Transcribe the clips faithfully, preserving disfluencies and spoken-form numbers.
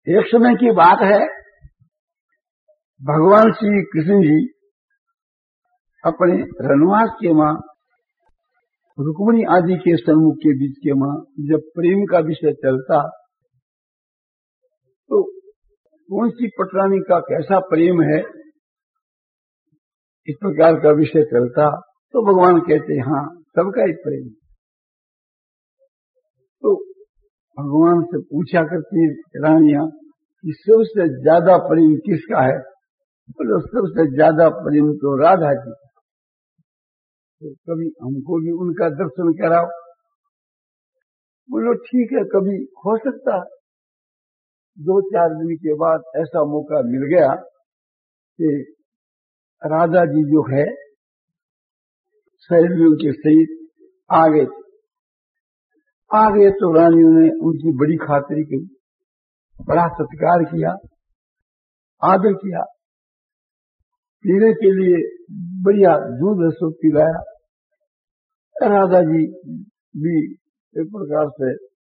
एक समय की बात है, भगवान श्री कृष्ण जी अपने रनवास के मां रुक्मिणी आदि के सम्मुख के बीच के मां जब प्रेम का विषय चलता तो कौन सी पटरानी का कैसा प्रेम है, इस प्रकार का विषय चलता तो भगवान कहते हाँ सबका ही प्रेम। तो भगवान से पूछा करती रानियां कि सबसे ज्यादा प्रेम किसका है, बोलो सबसे ज्यादा प्रेम तो राधा जी का। तो कभी हमको भी उनका दर्शन कराओ। बोलो ठीक है, कभी हो सकता है। दो चार दिन के बाद ऐसा मौका मिल गया कि राधा जी जो है सहेलियों के सहित आ गए थे। आ गए तो रानियों ने उनकी बड़ी खातिरी की, बड़ा सत्कार किया, आदर किया, पीने के लिए बढ़िया दूध रसों पिलाया। राधा जी भी एक प्रकार से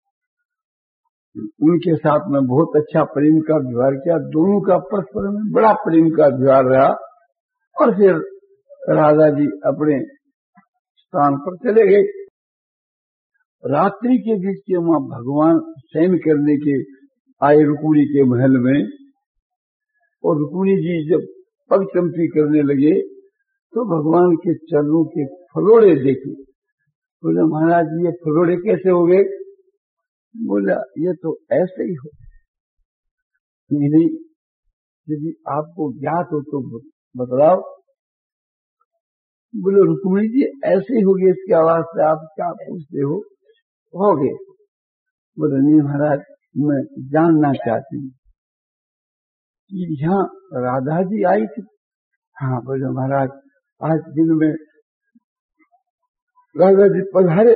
उनके साथ में बहुत अच्छा प्रेम का व्यवहार किया। दोनों का परस्पर में बड़ा प्रेम का व्यवहार रहा। और फिर राधा जी अपने स्थान पर चले गए। रात्रि के बीच के वहां भगवान शयन करने के आए रुक्मिणी के महल में, और रुक्मिणी जी जब पगचंपी करने लगे तो भगवान के चरणों के फलोड़े देखे। बोले महाराज ये फलोड़े कैसे हो गए? बोला ये तो ऐसे ही हो। नहीं नहीं, यदि आपको ज्ञात हो तो बतलाओ। बोले रुक्मिणी जी ऐसे ही हो गए, इसकी आवाज से आप क्या पूछते हो? हो गए। बोले नहीं महाराज, मैं जानना चाहती हूँ कि यहाँ राधा जी आई थी। हाँ। बोले महाराज आज दिन में राधा जी पधारे,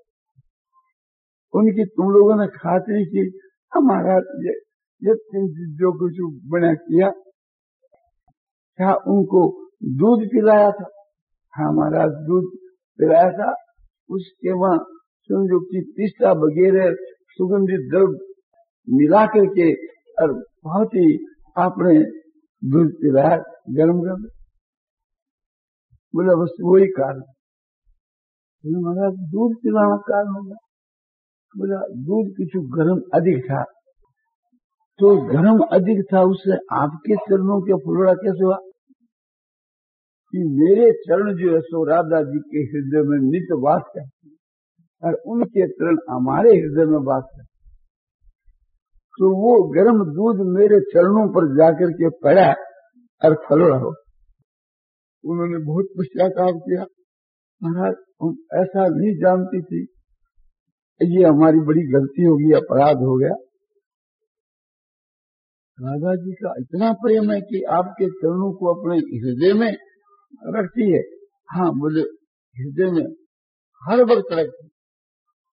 उनकी तुम लोगों ने खातिरी की। हमारा ये, ये जो कुछ बना किया, क्या उनको दूध पिलाया था? हाँ महाराज दूध पिलाया था। उसके वहां समझो की पिस्ता वगैरह सुगंधित द्रव्य मिला करके और बहुत ही आपने दूध पिलाया गर्म गर्म। बोला बस वही कारण। महाराज दूध पिलाना कारण होगा? बोला दूध कुछ गर्म अधिक था। तो गर्म अधिक था, उससे आपके चरणों के फुलड़ा कैसे हुआ? कि मेरे चरण जो है सो राधा जी के हृदय में नित्य वास करते हैं और उनके चरण हमारे हृदय में वास करते। तो वो गर्म दूध मेरे चरणों पर जाकर के पड़ा और फलोड़ा हो। उन्होंने बहुत पश्चाताप किया। महाराज हम ऐसा नहीं जानती थी, ये हमारी बड़ी गलती होगी, अपराध हो गया। राधा जी का इतना प्रेम है कि आपके चरणों को अपने हृदय में रखती है। हाँ बोले हृदय में हर वक्त रखती।